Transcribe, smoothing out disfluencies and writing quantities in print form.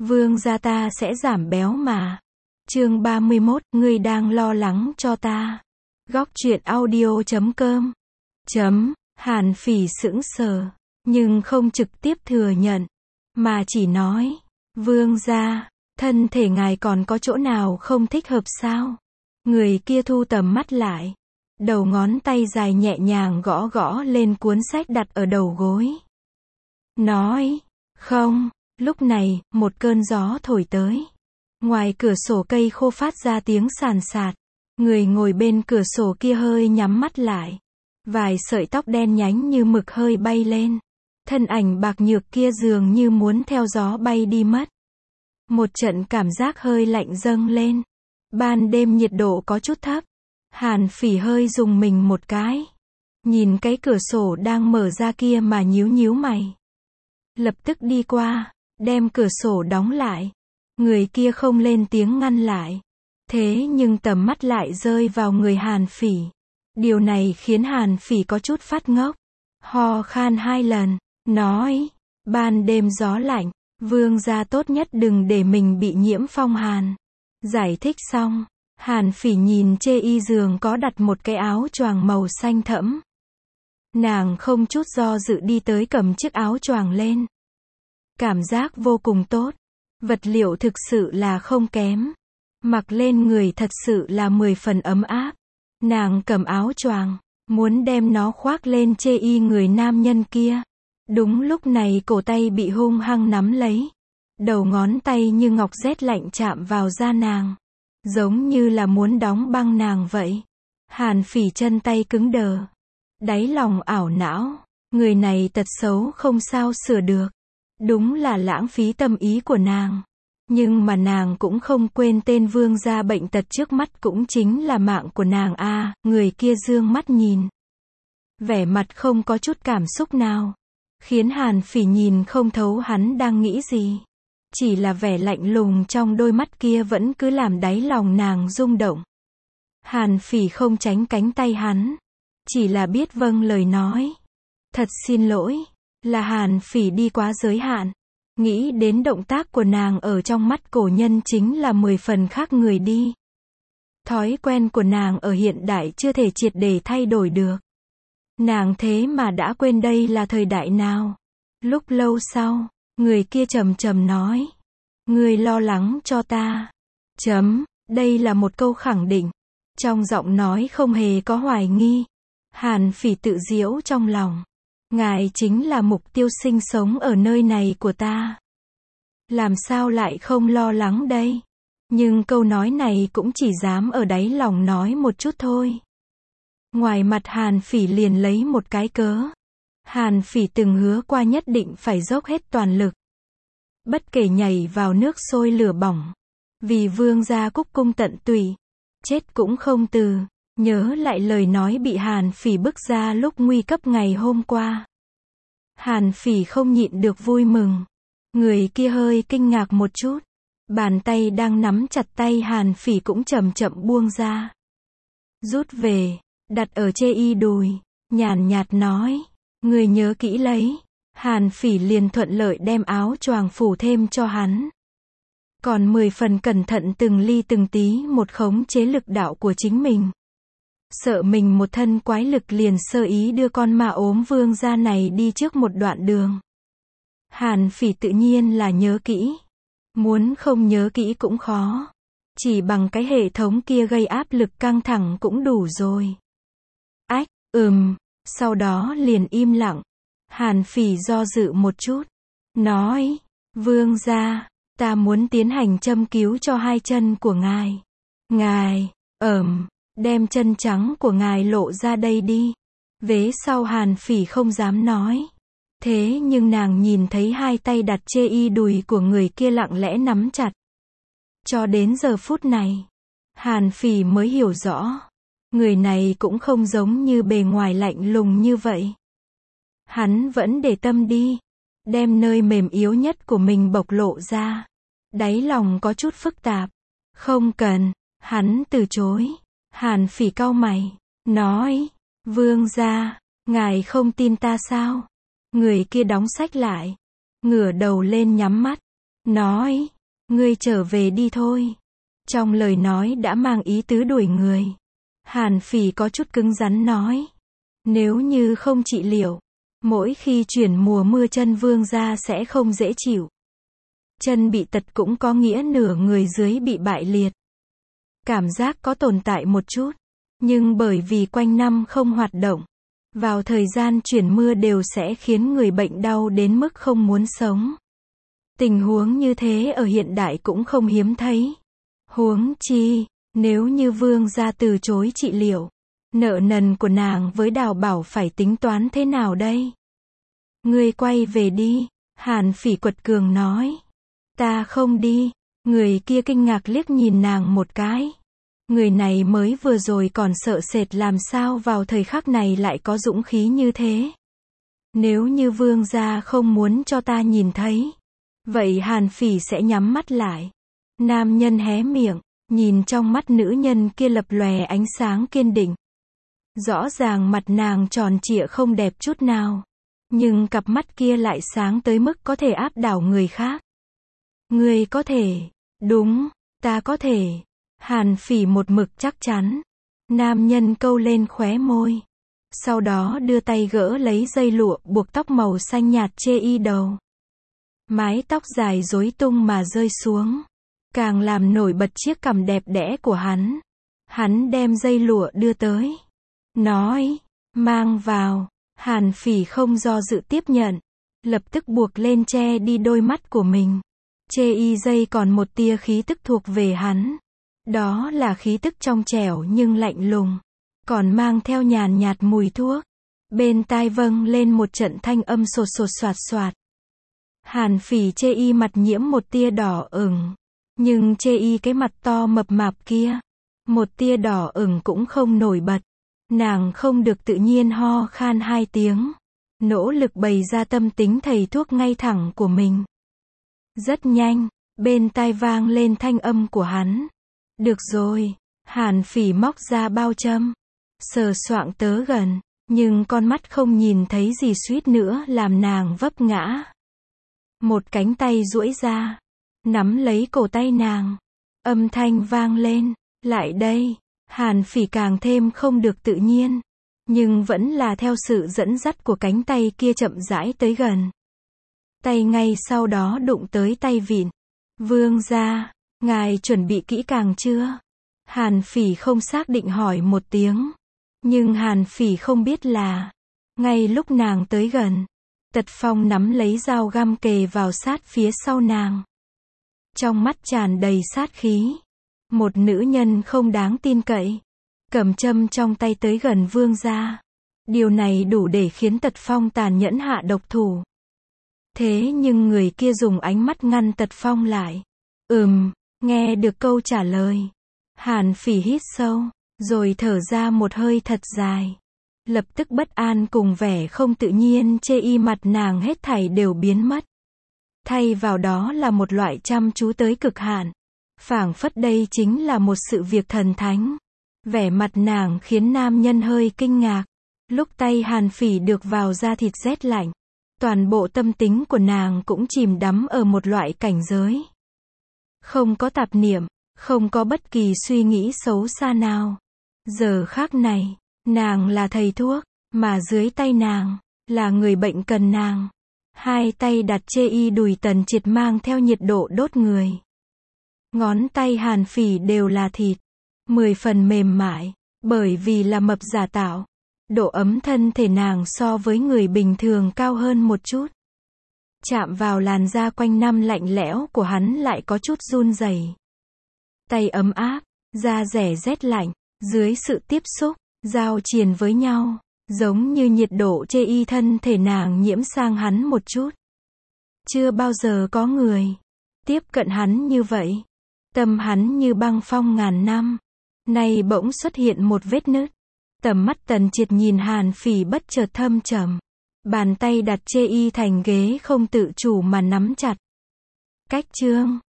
Vương gia ta sẽ giảm béo mà. Chương 31, ngươi đang lo lắng cho ta. Góc truyện audio.com. Hàn Phỉ sững sờ, nhưng không trực tiếp thừa nhận, mà chỉ nói, vương gia, thân thể ngài còn có chỗ nào không thích hợp sao? Người kia thu tầm mắt lại, đầu ngón tay dài nhẹ nhàng gõ gõ lên cuốn sách đặt ở đầu gối. Nói, không, lúc này, một cơn gió thổi tới. Ngoài cửa sổ cây khô phát ra tiếng sàn sạt. Người ngồi bên cửa sổ kia hơi nhắm mắt lại. Vài sợi tóc đen nhánh như mực hơi bay lên. Thân ảnh bạc nhược kia dường như muốn theo gió bay đi mất. Một trận cảm giác hơi lạnh dâng lên. Ban đêm nhiệt độ có chút thấp. Hàn Phỉ hơi rùng mình một cái. Nhìn cái cửa sổ đang mở ra kia mà nhíu nhíu mày. Lập tức đi qua, đem cửa sổ đóng lại. Người kia không lên tiếng ngăn lại. Thế nhưng tầm mắt lại rơi vào người Hàn Phỉ. Điều này khiến Hàn Phỉ có chút phát ngốc. Ho khan 2 lần, nói, ban đêm gió lạnh, vương gia tốt nhất đừng để mình bị nhiễm phong hàn. Giải thích xong, Hàn Phỉ nhìn chê y giường có đặt một cái áo choàng màu xanh thẫm. Nàng không chút do dự đi tới cầm chiếc áo choàng lên. Cảm giác vô cùng tốt. Vật liệu thực sự là không kém. Mặc lên người thật sự là 10 phần ấm áp. Nàng cầm áo choàng, muốn đem nó khoác lên chê y người nam nhân kia. Đúng lúc này cổ tay bị hung hăng nắm lấy. Đầu ngón tay như ngọc rét lạnh chạm vào da nàng. Giống như là muốn đóng băng nàng vậy. Hàn Phỉ chân tay cứng đờ. Đáy lòng ảo não. Người này tật xấu không sao sửa được. Đúng là lãng phí tâm ý của nàng. Nhưng mà nàng cũng không quên tên vương gia bệnh tật trước mắt cũng chính là mạng của nàng a. Người kia dương mắt nhìn. Vẻ mặt không có chút cảm xúc nào. Khiến Hàn Phỉ nhìn không thấu hắn đang nghĩ gì. Chỉ là vẻ lạnh lùng trong đôi mắt kia vẫn cứ làm đáy lòng nàng rung động. Hàn Phỉ không tránh cánh tay hắn. Chỉ là biết vâng lời nói. Thật xin lỗi. Là Hàn Phỉ đi quá giới hạn. Nghĩ đến động tác của nàng ở trong mắt cổ nhân chính là 10 phần khác người đi. Thói quen của nàng ở hiện đại chưa thể triệt để thay đổi được. Nàng thế mà đã quên đây là thời đại nào. Lúc lâu sau, người kia trầm trầm nói. Ngươi lo lắng cho ta. Đây là một câu khẳng định. Trong giọng nói không hề có hoài nghi. Hàn Phỉ tự giễu trong lòng. Ngài chính là mục tiêu sinh sống ở nơi này của ta. Làm sao lại không lo lắng đây? Nhưng câu nói này cũng chỉ dám ở đáy lòng nói một chút thôi. Ngoài mặt Hàn Phỉ liền lấy một cái cớ. Hàn Phỉ từng hứa qua nhất định phải dốc hết toàn lực. Bất kể nhảy vào nước sôi lửa bỏng. Vì vương gia cúc cung tận tụy. Chết cũng không từ. Nhớ lại lời nói bị Hàn Phỉ bức ra lúc nguy cấp ngày hôm qua. Hàn Phỉ không nhịn được vui mừng. Người kia hơi kinh ngạc một chút. Bàn tay đang nắm chặt tay Hàn Phỉ cũng chậm chậm buông ra. Rút về, đặt ở chê y đùi, nhàn nhạt nói. Người nhớ kỹ lấy. Hàn Phỉ liền thuận lợi đem áo choàng phủ thêm cho hắn. Còn 10 phần cẩn thận từng ly từng tí một khống chế lực đạo của chính mình. Sợ mình một thân quái lực liền sơ ý đưa con ma ốm vương gia này đi trước một đoạn đường. Hàn Phỉ tự nhiên là nhớ kỹ. Muốn không nhớ kỹ cũng khó. Chỉ bằng cái hệ thống kia gây áp lực căng thẳng cũng đủ rồi. Ách, sau đó liền im lặng. Hàn Phỉ do dự một chút. Nói, vương gia, ta muốn tiến hành châm cứu cho 2 chân của ngài. Ngài, đem chân trắng của ngài lộ ra đây đi. Vế sau Hàn Phỉ không dám nói. Thế nhưng nàng nhìn thấy 2 tay đặt chê y đùi của người kia lặng lẽ nắm chặt. Cho đến giờ phút này, Hàn Phỉ mới hiểu rõ. Người này cũng không giống như bề ngoài lạnh lùng như vậy. Hắn vẫn để tâm đi. Đem nơi mềm yếu nhất của mình bộc lộ ra. Đáy lòng có chút phức tạp. Không cần, hắn từ chối. Hàn Phỉ cau mày, nói, vương gia, ngài không tin ta sao? Người kia đóng sách lại, ngửa đầu lên nhắm mắt, nói, ngươi trở về đi thôi. Trong lời nói đã mang ý tứ đuổi người. Hàn Phỉ có chút cứng rắn nói, nếu như không trị liệu, mỗi khi chuyển mùa mưa chân vương gia sẽ không dễ chịu. Chân bị tật cũng có nghĩa nửa người dưới bị bại liệt. Cảm giác có tồn tại một chút, nhưng bởi vì quanh năm không hoạt động, vào thời gian chuyển mưa đều sẽ khiến người bệnh đau đến mức không muốn sống. Tình huống như thế ở hiện đại cũng không hiếm thấy. Huống chi, nếu như vương gia từ chối trị liệu, nợ nần của nàng với Đào Bảo phải tính toán thế nào đây? Ngươi quay về đi, Hàn Phỉ quật cường nói. Ta không đi. Người kia kinh ngạc liếc nhìn nàng một cái. Người này mới vừa rồi còn sợ sệt làm sao vào thời khắc này lại có dũng khí như thế. Nếu như vương gia không muốn cho ta nhìn thấy, vậy Hàn Phỉ sẽ nhắm mắt lại. Nam nhân hé miệng, nhìn trong mắt nữ nhân kia lập lòe ánh sáng kiên định. Rõ ràng mặt nàng tròn trịa không đẹp chút nào, nhưng cặp mắt kia lại sáng tới mức có thể áp đảo người khác. Ngươi có thể, đúng, ta có thể. Hàn Phỉ một mực chắc chắn. Nam nhân câu lên khóe môi. Sau đó đưa tay gỡ lấy dây lụa buộc tóc màu xanh nhạt chê y đầu. Mái tóc dài rối tung mà rơi xuống, càng làm nổi bật chiếc cằm đẹp đẽ của hắn. Hắn đem dây lụa đưa tới, nói, mang vào. Hàn Phỉ không do dự tiếp nhận, lập tức buộc lên che đi đôi mắt của mình. Chê y dây còn một tia khí tức thuộc về hắn. Đó là khí tức trong trẻo nhưng lạnh lùng, còn mang theo nhàn nhạt mùi thuốc. Bên tai vâng lên một trận thanh âm sột sột soạt soạt. Hàn Phỉ chê y mặt nhiễm một tia đỏ ửng, nhưng chê y cái mặt to mập mạp kia, một tia đỏ ửng cũng không nổi bật. Nàng không được tự nhiên ho khan 2 tiếng, nỗ lực bày ra tâm tính thầy thuốc ngay thẳng của mình. Rất nhanh, bên tai vang lên thanh âm của hắn. Được rồi. Hàn Phỉ móc ra bao châm, sờ soạng tớ gần, nhưng con mắt không nhìn thấy gì suýt nữa làm nàng vấp ngã. Một cánh tay duỗi ra, nắm lấy cổ tay nàng. Âm thanh vang lên, lại đây. Hàn Phỉ càng thêm không được tự nhiên, nhưng vẫn là theo sự dẫn dắt của cánh tay kia chậm rãi tới gần. Tay ngay sau đó đụng tới tay vịn. Vương gia, ngài chuẩn bị kỹ càng chưa? Hàn Phỉ không xác định hỏi một tiếng. Nhưng Hàn Phỉ không biết là, ngay lúc nàng tới gần, Tật Phong nắm lấy dao găm kề vào sát phía sau nàng. Trong mắt tràn đầy sát khí. Một nữ nhân không đáng tin cậy, cầm châm trong tay tới gần vương gia. Điều này đủ để khiến Tật Phong tàn nhẫn hạ độc thủ. Thế nhưng người kia dùng ánh mắt ngăn Tật Phong lại. Nghe được câu trả lời. Hàn Phỉ hít sâu, rồi thở ra một hơi thật dài. Lập tức bất an cùng vẻ không tự nhiên chê y mặt nàng hết thảy đều biến mất. Thay vào đó là một loại chăm chú tới cực hạn. Phảng phất đây chính là một sự việc thần thánh. Vẻ mặt nàng khiến nam nhân hơi kinh ngạc. Lúc tay Hàn Phỉ được vào da thịt rét lạnh, toàn bộ tâm tính của nàng cũng chìm đắm ở một loại cảnh giới. Không có tạp niệm, không có bất kỳ suy nghĩ xấu xa nào. Giờ khắc này, nàng là thầy thuốc, mà dưới tay nàng, là người bệnh cần nàng. Hai tay đặt chê y đùi Tần Triệt mang theo nhiệt độ đốt người. Ngón tay Hàn Phỉ đều là thịt, 10 phần mềm mại, bởi vì là mập giả tạo. Độ ấm thân thể nàng so với người bình thường cao hơn một chút. Chạm vào làn da quanh năm lạnh lẽo của hắn lại có chút run rẩy. Tay ấm áp, da rẻ rét lạnh, dưới sự tiếp xúc, giao triền với nhau, giống như nhiệt độ chê y thân thể nàng nhiễm sang hắn một chút. Chưa bao giờ có người tiếp cận hắn như vậy. Tâm hắn như băng phong ngàn năm, nay bỗng xuất hiện một vết nứt. Tầm mắt Tần Triệt nhìn Hàn Phỉ bất chợt thâm trầm. Bàn tay đặt chê y thành ghế không tự chủ mà nắm chặt. Cách chương